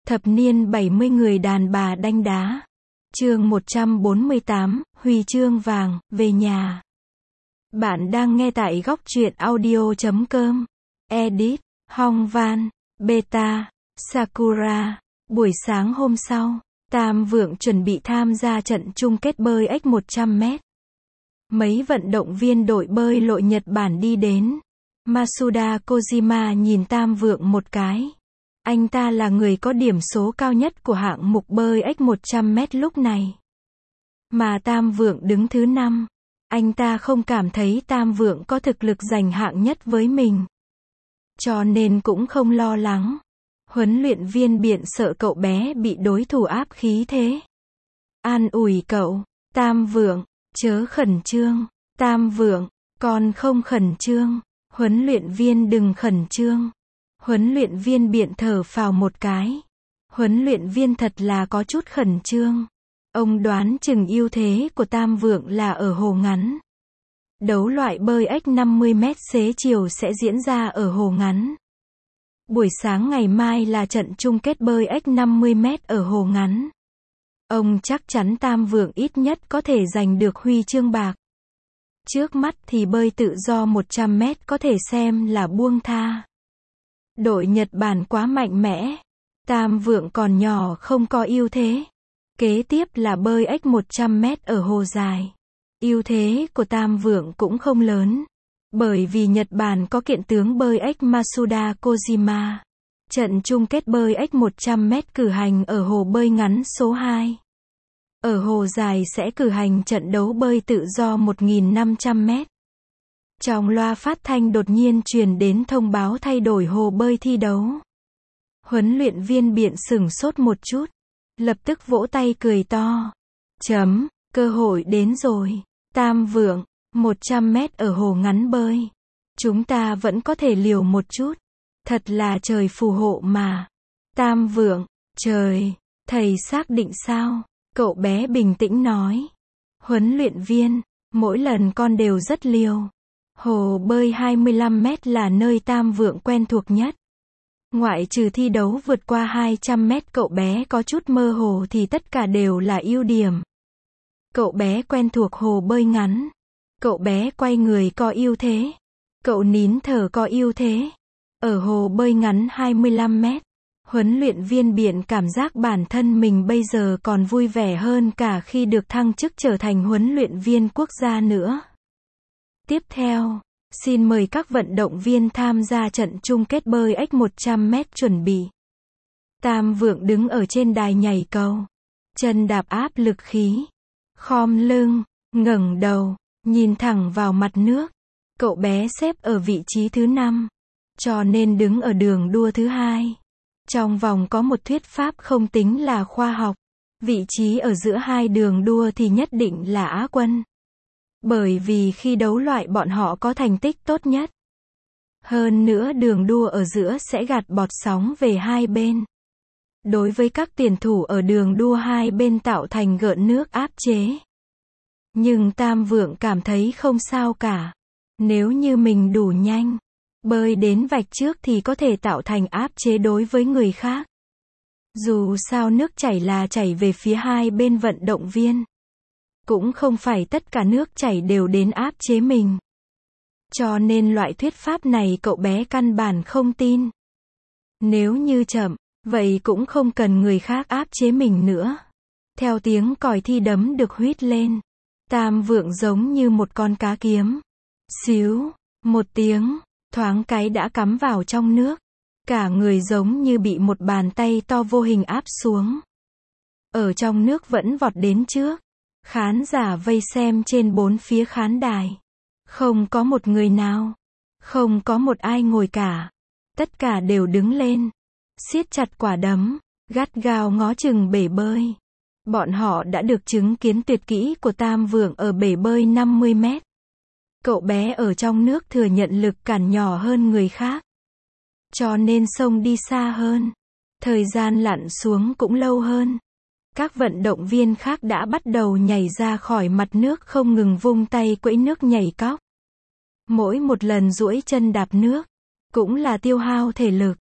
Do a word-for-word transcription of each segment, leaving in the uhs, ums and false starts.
Thập niên bảy mươi người đàn bà đanh đá. Chương một trăm bốn mươi tám, Huy chương vàng, về nhà. Bạn đang nghe tại góc truyện audio chấm com. Edit, Hong Van, Beta, Sakura. Buổi sáng hôm sau, Tam Vượng chuẩn bị tham gia trận chung kết bơi ếch một trăm mét. Mấy vận động viên đội bơi lội Nhật Bản đi đến. Masuda Kojima nhìn Tam Vượng một cái. Anh ta là người có điểm số cao nhất của hạng mục bơi ếch một trăm mét lúc này. Mà Tam Vượng đứng thứ năm. Anh ta không cảm thấy Tam Vượng có thực lực giành hạng nhất với mình. Cho nên cũng không lo lắng. Huấn luyện viên Biện sợ cậu bé bị đối thủ áp khí thế. An ủi cậu, Tam Vượng, chớ khẩn trương. Tam Vượng, con không khẩn trương. Huấn luyện viên đừng khẩn trương. Huấn luyện viên Biện thở phào một cái. Huấn luyện viên thật là có chút khẩn trương. Ông đoán chừng ưu thế của Tam Vượng là ở hồ ngắn. Đấu loại bơi ếch năm mươi mét xế chiều sẽ diễn ra ở hồ ngắn. Buổi sáng ngày mai là trận chung kết bơi ếch năm mươi mét ở hồ ngắn. Ông chắc chắn Tam Vượng ít nhất có thể giành được huy chương bạc. Trước mắt thì bơi tự do một trăm mét có thể xem là buông tha. Đội Nhật Bản quá mạnh mẽ. Tam Vượng còn nhỏ không có ưu thế. Kế tiếp là bơi ếch một trăm mét ở hồ dài. Ưu thế của Tam Vượng cũng không lớn. Bởi vì Nhật Bản có kiện tướng bơi ếch Masuda Kojima. Trận chung kết bơi ếch một trăm mét cử hành ở hồ bơi ngắn số hai. Ở hồ dài sẽ cử hành trận đấu bơi tự do một nghìn năm trăm mét. Trong loa phát thanh đột nhiên truyền đến thông báo thay đổi hồ bơi thi đấu. Huấn luyện viên Biện sửng sốt một chút. Lập tức vỗ tay cười to. Chấm, cơ hội đến rồi. Tam Vượng, một trăm mét ở hồ ngắn bơi. Chúng ta vẫn có thể liều một chút. Thật là trời phù hộ mà. Tam Vượng, trời, thầy xác định sao? Cậu bé bình tĩnh nói. Huấn luyện viên, mỗi lần con đều rất liều. Hồ bơi hai mươi lăm mét là nơi Tam Vượng quen thuộc nhất. Ngoại trừ thi đấu vượt qua hai trăm mét cậu bé có chút mơ hồ thì tất cả đều là ưu điểm. Cậu bé quen thuộc hồ bơi ngắn. Cậu bé quay người có ưu thế. Cậu nín thở có ưu thế. Ở hồ bơi ngắn hai mươi lăm mét, huấn luyện viên Biện cảm giác bản thân mình bây giờ còn vui vẻ hơn cả khi được thăng chức trở thành huấn luyện viên quốc gia nữa. Tiếp theo, xin mời các vận động viên tham gia trận chung kết bơi ếch một trăm mét chuẩn bị. Tam Vượng đứng ở trên đài nhảy cầu. Chân đạp áp lực khí. Khom lưng, ngẩng đầu, nhìn thẳng vào mặt nước. Cậu bé xếp ở vị trí thứ năm. Cho nên đứng ở đường đua thứ hai. Trong vòng có một thuyết pháp không tính là khoa học. Vị trí ở giữa hai đường đua thì nhất định là Á quân. Bởi vì khi đấu loại bọn họ có thành tích tốt nhất. Hơn nữa đường đua ở giữa sẽ gạt bọt sóng về hai bên. Đối với các tuyển thủ ở đường đua hai bên tạo thành gợn nước áp chế. Nhưng Tam Vượng cảm thấy không sao cả. Nếu như mình đủ nhanh, bơi đến vạch trước thì có thể tạo thành áp chế đối với người khác. Dù sao nước chảy là chảy về phía hai bên vận động viên. Cũng không phải tất cả nước chảy đều đến áp chế mình. Cho nên loại thuyết pháp này cậu bé căn bản không tin. Nếu như chậm, vậy cũng không cần người khác áp chế mình nữa. Theo tiếng còi thi đấm được huýt lên, Tam Vượng giống như một con cá kiếm. Xíu, một tiếng, thoáng cái đã cắm vào trong nước. Cả người giống như bị một bàn tay to vô hình áp xuống. Ở trong nước vẫn vọt đến trước. Khán giả vây xem trên bốn phía khán đài. Không có một người nào. Không có một ai ngồi cả. Tất cả đều đứng lên. Siết chặt quả đấm. Gắt gao ngó chừng bể bơi. Bọn họ đã được chứng kiến tuyệt kỹ của Tam Vượng ở bể bơi năm mươi mét. Cậu bé ở trong nước thừa nhận lực cản nhỏ hơn người khác. Cho nên sông đi xa hơn. Thời gian lặn xuống cũng lâu hơn. Các vận động viên khác đã bắt đầu nhảy ra khỏi mặt nước không ngừng vung tay quẫy nước nhảy cóc. Mỗi một lần duỗi chân đạp nước, cũng là tiêu hao thể lực.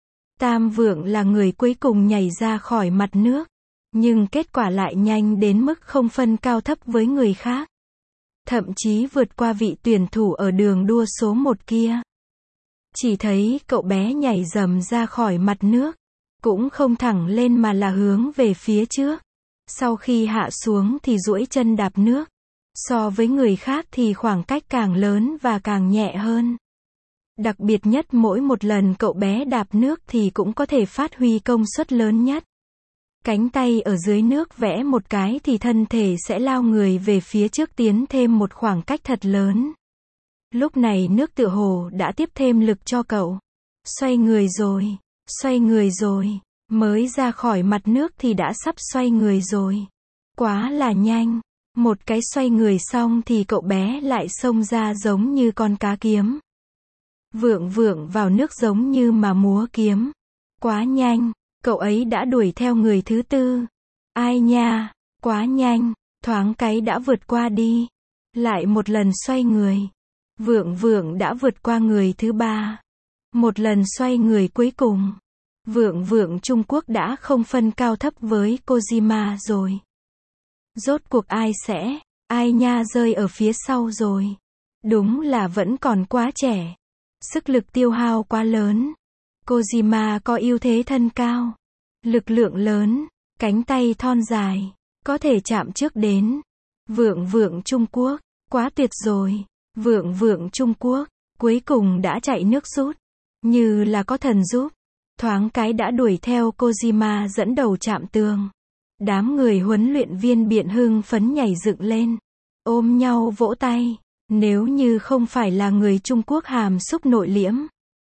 Tam Vượng là người cuối cùng nhảy ra khỏi mặt nước, nhưng kết quả lại nhanh đến mức không phân cao thấp với người khác. Thậm chí vượt qua vị tuyển thủ ở đường đua số một kia. Chỉ thấy cậu bé nhảy dầm ra khỏi mặt nước, cũng không thẳng lên mà là hướng về phía trước. Sau khi hạ xuống thì duỗi chân đạp nước. So với người khác thì khoảng cách càng lớn và càng nhẹ hơn. Đặc biệt nhất mỗi một lần cậu bé đạp nước thì cũng có thể phát huy công suất lớn nhất. Cánh tay ở dưới nước vẽ một cái thì thân thể sẽ lao người về phía trước tiến thêm một khoảng cách thật lớn. Lúc này nước tựa hồ đã tiếp thêm lực cho cậu. Xoay người rồi, xoay người rồi, mới ra khỏi mặt nước thì đã sắp xoay người rồi. Quá là nhanh. Một cái xoay người xong thì cậu bé lại xông ra giống như con cá kiếm. Vượng vượng vào nước giống như mà múa kiếm. Quá nhanh, cậu ấy đã đuổi theo người thứ tư. Ai nha, quá nhanh, thoáng cái đã vượt qua đi. Lại một lần xoay người. Vượng vượng đã vượt qua người thứ ba. Một lần xoay người cuối cùng. Vượng vượng Trung Quốc đã không phân cao thấp với Kojima rồi. Rốt cuộc ai sẽ, ai nha rơi ở phía sau rồi. Đúng là vẫn còn quá trẻ. Sức lực tiêu hao quá lớn. Kojima có ưu thế thân cao. Lực lượng lớn, cánh tay thon dài, có thể chạm trước đến. Vượng vượng Trung Quốc, quá tuyệt rồi. Vượng vượng Trung Quốc, cuối cùng đã chạy nước rút. Như là có thần giúp. Thoáng cái đã đuổi theo Kojima dẫn đầu chạm tường. Đám người huấn luyện viên biện hưng phấn nhảy dựng lên. Ôm nhau vỗ tay. Nếu như không phải là người Trung Quốc hàm xúc nội liễm.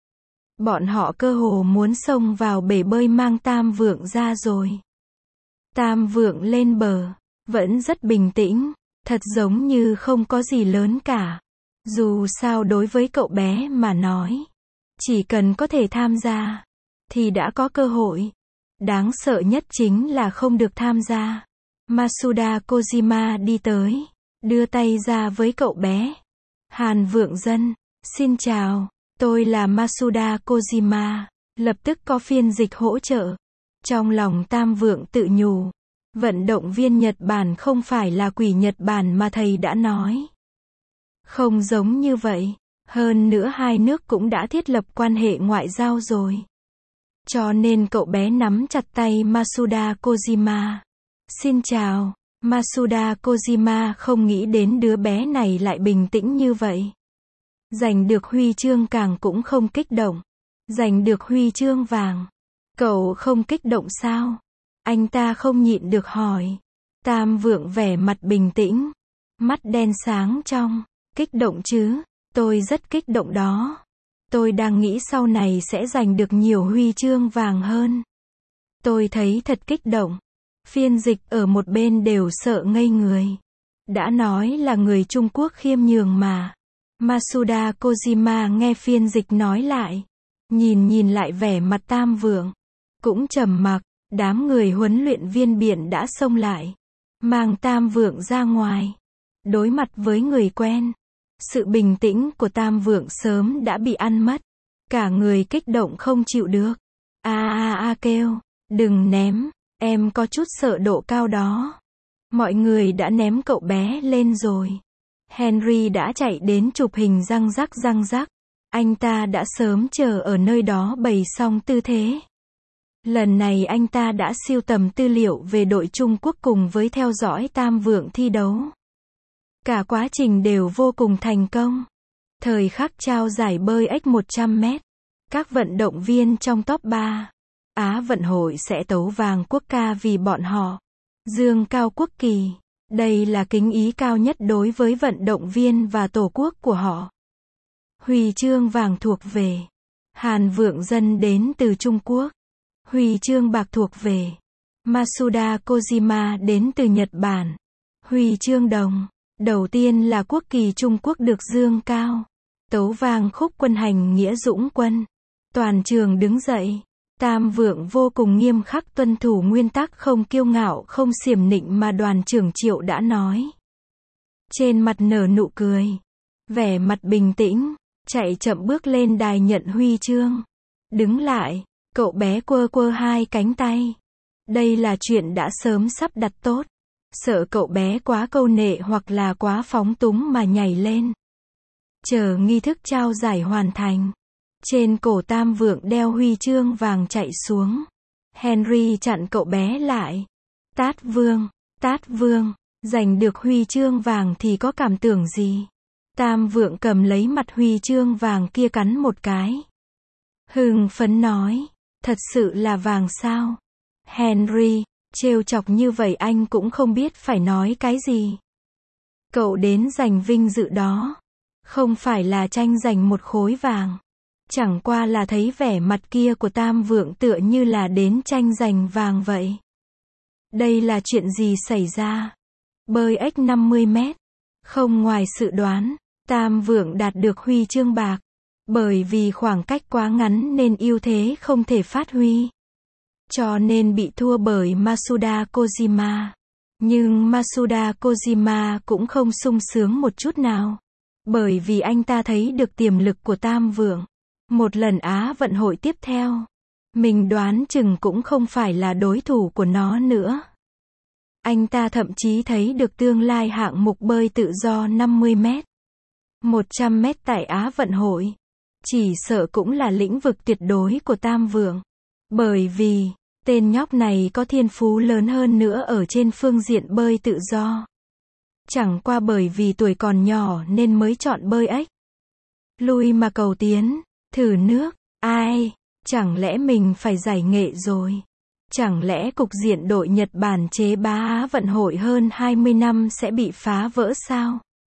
Bọn họ cơ hồ muốn xông vào bể bơi mang Tam Vượng ra rồi. Tam Vượng lên bờ. Vẫn rất bình tĩnh. Thật giống như không có gì lớn cả. Dù sao đối với cậu bé mà nói. Chỉ cần có thể tham gia. Thì đã có cơ hội. Đáng sợ nhất chính là không được tham gia. Masuda Kojima đi tới. Đưa tay ra với cậu bé. Hàn Vượng Dân. Xin chào. Tôi là Masuda Kojima. Lập tức có phiên dịch hỗ trợ. Trong lòng Tam Vượng tự nhủ. Vận động viên Nhật Bản không phải là quỷ Nhật Bản mà thầy đã nói. Không giống như vậy. Hơn nữa hai nước cũng đã thiết lập quan hệ ngoại giao rồi. Cho nên cậu bé nắm chặt tay Masuda Kojima. Xin chào. Masuda Kojima không nghĩ đến đứa bé này lại bình tĩnh như vậy. Giành được huy chương càng cũng không kích động. Giành được huy chương vàng. Cậu không kích động sao? Anh ta không nhịn được hỏi. Tam Vượng vẻ mặt bình tĩnh. Mắt đen sáng trong. Kích động chứ? Tôi rất kích động đó. Tôi đang nghĩ sau này sẽ giành được nhiều huy chương vàng hơn. Tôi thấy thật kích động. Phiên dịch ở một bên đều sợ ngây người. Đã nói là người Trung Quốc khiêm nhường mà. Masuda Kojima nghe phiên dịch nói lại. Nhìn nhìn lại vẻ mặt Tam Vượng. Cũng trầm mặc. Đám người huấn luyện viên biển đã xông lại. Mang Tam Vượng ra ngoài. Đối mặt với người quen. Sự bình tĩnh của Tam Vượng sớm đã bị ăn mất. Cả người kích động không chịu được. A a a kêu. Đừng ném. Em có chút sợ độ cao đó. Mọi người đã ném cậu bé lên rồi. Henry đã chạy đến chụp hình răng rắc răng rắc. Anh ta đã sớm chờ ở nơi đó bày xong tư thế. Lần này anh ta đã sưu tầm tư liệu về đội Trung Quốc cùng với theo dõi Tam Vượng thi đấu. Cả quá trình đều vô cùng thành công. Thời khắc trao giải bơi ếch một trăm mét. Các vận động viên trong top ba. Á vận hội sẽ tấu vàng quốc ca vì bọn họ. Dương cao quốc kỳ. Đây là kính ý cao nhất đối với vận động viên và tổ quốc của họ. Huy chương vàng thuộc về Hàn Vượng Dân đến từ Trung Quốc. Huy chương bạc thuộc về Masuda Kojima đến từ Nhật Bản. Huy chương đồng. Đầu tiên là quốc kỳ Trung Quốc được dương cao. Tấu vang khúc quân hành nghĩa dũng quân. Toàn trường đứng dậy. Tam Vượng vô cùng nghiêm khắc tuân thủ nguyên tắc không kiêu ngạo không xiểm nịnh mà đoàn trưởng Triệu đã nói. Trên mặt nở nụ cười. Vẻ mặt bình tĩnh. Chạy chậm bước lên đài nhận huy chương. Đứng lại. Cậu bé quơ quơ hai cánh tay. Đây là chuyện đã sớm sắp đặt tốt. Sợ cậu bé quá câu nệ hoặc là quá phóng túng mà nhảy lên. Chờ nghi thức trao giải hoàn thành. Trên cổ Tam Vượng đeo huy chương vàng chạy xuống. Henry chặn cậu bé lại. Tát Vương, Tát Vương, giành được huy chương vàng thì có cảm tưởng gì? Tam Vượng cầm lấy mặt huy chương vàng kia cắn một cái. Hưng phấn nói, thật sự là vàng sao? Henry, trêu chọc như vậy anh cũng không biết phải nói cái gì. Cậu đến giành vinh dự đó. Không phải là tranh giành một khối vàng. Chẳng qua là thấy vẻ mặt kia của Tam Vượng tựa như là đến tranh giành vàng vậy. Đây là chuyện gì xảy ra? Bơi ếch năm mươi mét. Không ngoài sự đoán, Tam Vượng đạt được huy chương bạc. Bởi vì khoảng cách quá ngắn nên ưu thế không thể phát huy. Cho nên bị thua bởi Masuda Kojima. Nhưng Masuda Kojima cũng không sung sướng một chút nào. Bởi vì anh ta thấy được tiềm lực của Tam Vượng. Một lần Á vận hội tiếp theo, mình đoán chừng cũng không phải là đối thủ của nó nữa. Anh ta thậm chí thấy được tương lai hạng mục bơi tự do năm mươi mét, một trăm mét tại Á vận hội. Chỉ sợ cũng là lĩnh vực tuyệt đối của Tam Vượng. Bởi vì, tên nhóc này có thiên phú lớn hơn nữa ở trên phương diện bơi tự do. Chẳng qua bởi vì tuổi còn nhỏ nên mới chọn bơi ếch. Lui mà cầu tiến, thử nước, ai, chẳng lẽ mình phải giải nghệ rồi? Chẳng lẽ cục diện đội Nhật Bản chế bá Á vận hội hơn hai mươi năm sẽ bị phá vỡ sao?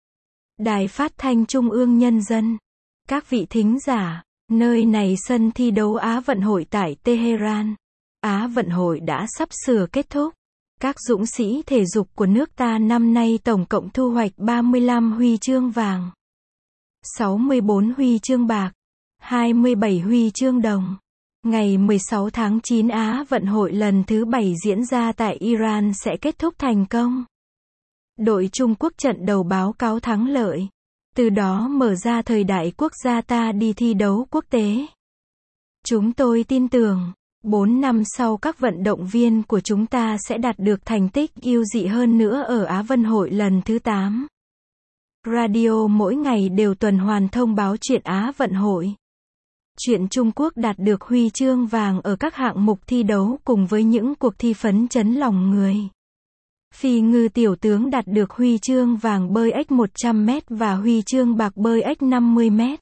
Đài Phát thanh Trung ương Nhân dân. Các vị thính giả, nơi này sân thi đấu Á vận hội tại Tehran. Á vận hội đã sắp sửa kết thúc. Các dũng sĩ thể dục của nước ta năm nay tổng cộng thu hoạch ba mươi lăm huy chương vàng, sáu mươi bốn huy chương bạc, hai mươi bảy huy chương đồng. Ngày mười sáu tháng chín Á vận hội lần thứ bảy diễn ra tại Iran sẽ kết thúc thành công. Đội Trung Quốc trận đầu báo cáo thắng lợi. Từ đó mở ra thời đại quốc gia ta đi thi đấu quốc tế. Chúng tôi tin tưởng, bốn năm sau các vận động viên của chúng ta sẽ đạt được thành tích ưu dị hơn nữa ở Á vận hội lần thứ tám. Radio mỗi ngày đều tuần hoàn thông báo chuyện Á vận hội. Chuyện Trung Quốc đạt được huy chương vàng ở các hạng mục thi đấu cùng với những cuộc thi phấn chấn lòng người. Phi ngư tiểu tướng đạt được huy chương vàng bơi ếch một trăm mét và huy chương bạc bơi ếch năm mươi mét.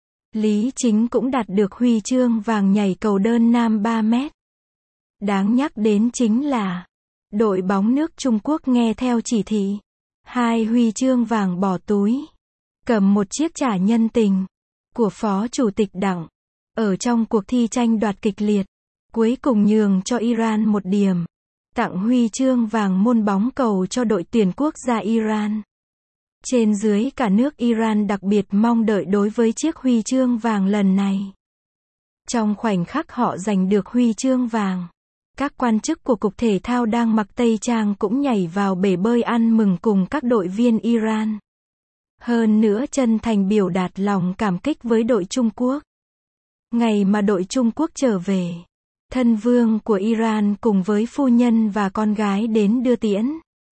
Lý Chính cũng đạt được huy chương vàng nhảy cầu đơn nam ba mét. Đáng nhắc đến chính là đội bóng nước Trung Quốc nghe theo chỉ thị. Hai huy chương vàng bỏ túi. Cầm một chiếc trả nhân tình của Phó Chủ tịch Đảng. Ở trong cuộc thi tranh đoạt kịch liệt. Cuối cùng nhường cho Iran một điểm. Tặng huy chương vàng môn bóng cầu cho đội tuyển quốc gia Iran. Trên dưới cả nước Iran đặc biệt mong đợi đối với chiếc huy chương vàng lần này. Trong khoảnh khắc họ giành được huy chương vàng, các quan chức của Cục Thể thao đang mặc tây trang cũng nhảy vào bể bơi ăn mừng cùng các đội viên Iran. Hơn nữa chân thành biểu đạt lòng cảm kích với đội Trung Quốc. Ngày mà đội Trung Quốc trở về, thân vương của Iran cùng với phu nhân và con gái đến đưa tiễn.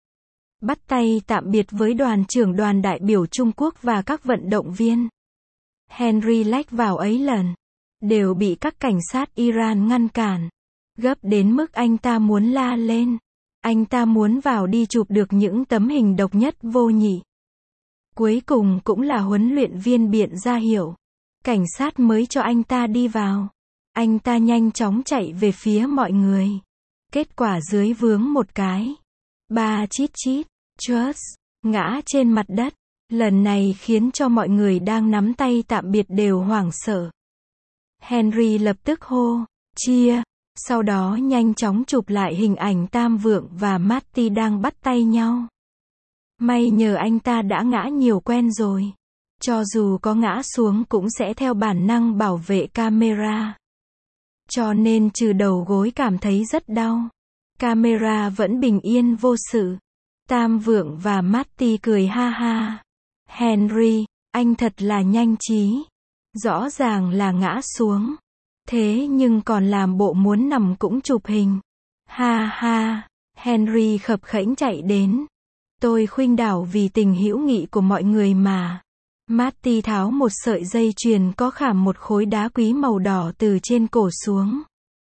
Bắt tay tạm biệt với đoàn trưởng đoàn đại biểu Trung Quốc và các vận động viên. Henry lách vào ấy lần, đều bị các cảnh sát Iran ngăn cản. Gấp đến mức anh ta muốn la lên. Anh ta muốn vào đi chụp được những tấm hình độc nhất vô nhị. Cuối cùng cũng là huấn luyện viên biện ra hiệu. Cảnh sát mới cho anh ta đi vào. Anh ta nhanh chóng chạy về phía mọi người. Kết quả dưới vướng một cái. Ba chít chít, Trust, ngã trên mặt đất. Lần này khiến cho mọi người đang nắm tay tạm biệt đều hoảng sợ. Henry lập tức hô, chia. Sau đó nhanh chóng chụp lại hình ảnh Tam Vượng và Marty đang bắt tay nhau. May nhờ anh ta đã ngã nhiều quen rồi. Cho dù có ngã xuống cũng sẽ theo bản năng bảo vệ camera. Cho nên trừ đầu gối cảm thấy rất đau. Camera vẫn bình yên vô sự. Tam Vượng và Marty cười ha ha. Henry, anh thật là nhanh trí. Rõ ràng là ngã xuống. Thế nhưng còn làm bộ muốn nằm cũng chụp hình. Ha ha, Henry khập khễnh chạy đến. Tôi khuynh đảo vì tình hữu nghị của mọi người mà. Marty tháo một sợi dây chuyền có khảm một khối đá quý màu đỏ từ trên cổ xuống.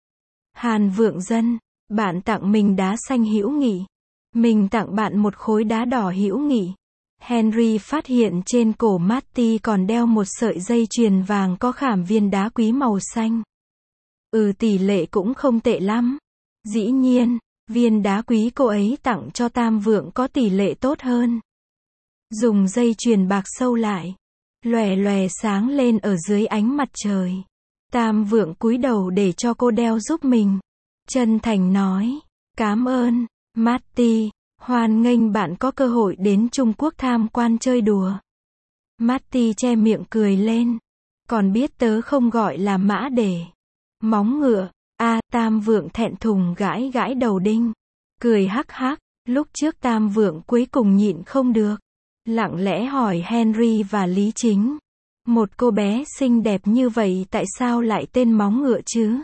Hàn Vượng Dân, bạn tặng mình đá xanh hữu nghị. Mình tặng bạn một khối đá đỏ hữu nghị. Henry phát hiện trên cổ Marty còn đeo một sợi dây chuyền vàng có khảm viên đá quý màu xanh. Ừ, tỷ lệ cũng không tệ lắm. Dĩ nhiên, viên đá quý cô ấy tặng cho Tam Vượng có tỷ lệ tốt hơn. Dùng dây chuyền bạc sâu lại, lòe lòe sáng lên ở dưới ánh mặt trời. Tam Vượng cúi đầu để cho cô đeo giúp mình. Chân thành nói, cảm ơn, Marty, hoan nghênh bạn có cơ hội đến Trung Quốc tham quan chơi đùa. Marty che miệng cười lên. Còn biết tớ không gọi là mã để. Móng ngựa, a à, Tam Vượng thẹn thùng gãi gãi đầu đinh. Cười hắc hắc, lúc trước Tam Vượng cuối cùng nhịn không được. Lặng lẽ hỏi Henry và Lý Chính. Một cô bé xinh đẹp như vậy tại sao lại tên móng ngựa chứ?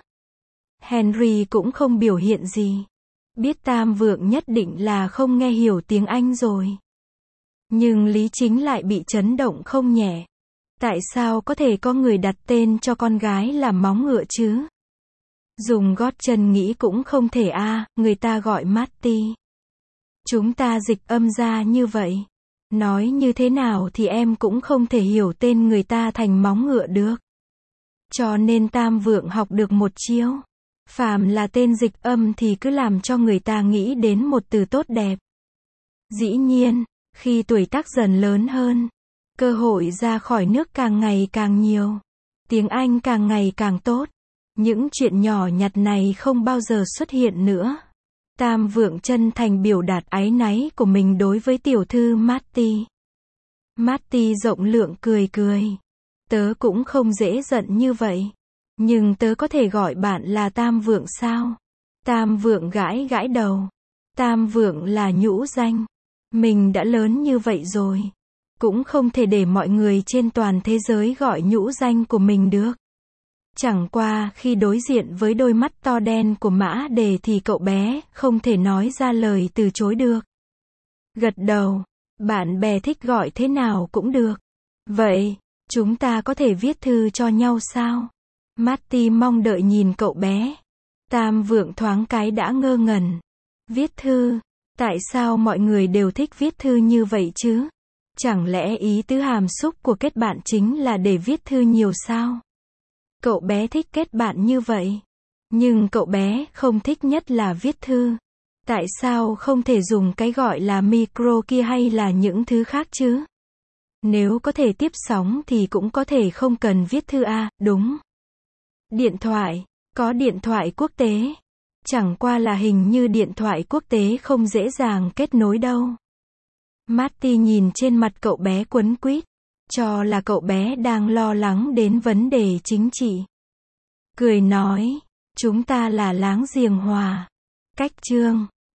Henry cũng không biểu hiện gì. Biết Tam Vượng nhất định là không nghe hiểu tiếng Anh rồi. Nhưng Lý Chính lại bị chấn động không nhẹ. Tại sao có thể có người đặt tên cho con gái là móng ngựa chứ? Dùng gót chân nghĩ cũng không thể a, à, người ta gọi Marty. Chúng ta dịch âm ra như vậy. Nói như thế nào thì em cũng không thể hiểu tên người ta thành móng ngựa được. Cho nên Tam Vượng học được một chiêu. Phàm là tên dịch âm thì cứ làm cho người ta nghĩ đến một từ tốt đẹp. Dĩ nhiên, khi tuổi tác dần lớn hơn, cơ hội ra khỏi nước càng ngày càng nhiều. Tiếng Anh càng ngày càng tốt. Những chuyện nhỏ nhặt này không bao giờ xuất hiện nữa. Tam Vượng chân thành biểu đạt áy náy của mình đối với tiểu thư Marty. Marty rộng lượng cười cười. Tớ cũng không dễ giận như vậy. Nhưng tớ có thể gọi bạn là Tam Vượng sao? Tam Vượng gãi gãi đầu. Tam Vượng là nhũ danh. Mình đã lớn như vậy rồi. Cũng không thể để mọi người trên toàn thế giới gọi nhũ danh của mình được. Chẳng qua khi đối diện với đôi mắt to đen của Mã Đề thì cậu bé không thể nói ra lời từ chối được. Gật đầu, bạn bè thích gọi thế nào cũng được. Vậy, chúng ta có thể viết thư cho nhau sao? Marty mong đợi nhìn cậu bé. Tam Vượng thoáng cái đã ngơ ngẩn. Viết thư? Tại sao mọi người đều thích viết thư như vậy chứ? Chẳng lẽ ý tứ hàm xúc của kết bạn chính là để viết thư nhiều sao? Cậu bé thích kết bạn như vậy. Nhưng cậu bé không thích nhất là viết thư. Tại sao không thể dùng cái gọi là micro kia hay là những thứ khác chứ? Nếu có thể tiếp sóng thì cũng có thể không cần viết thư a, à, đúng. Điện thoại, có điện thoại quốc tế. Chẳng qua là hình như điện thoại quốc tế không dễ dàng kết nối đâu. Marty nhìn trên mặt cậu bé quấn quýt, cho là cậu bé đang lo lắng đến vấn đề chính trị. Cười nói, chúng ta là láng giềng hòa. Cách chương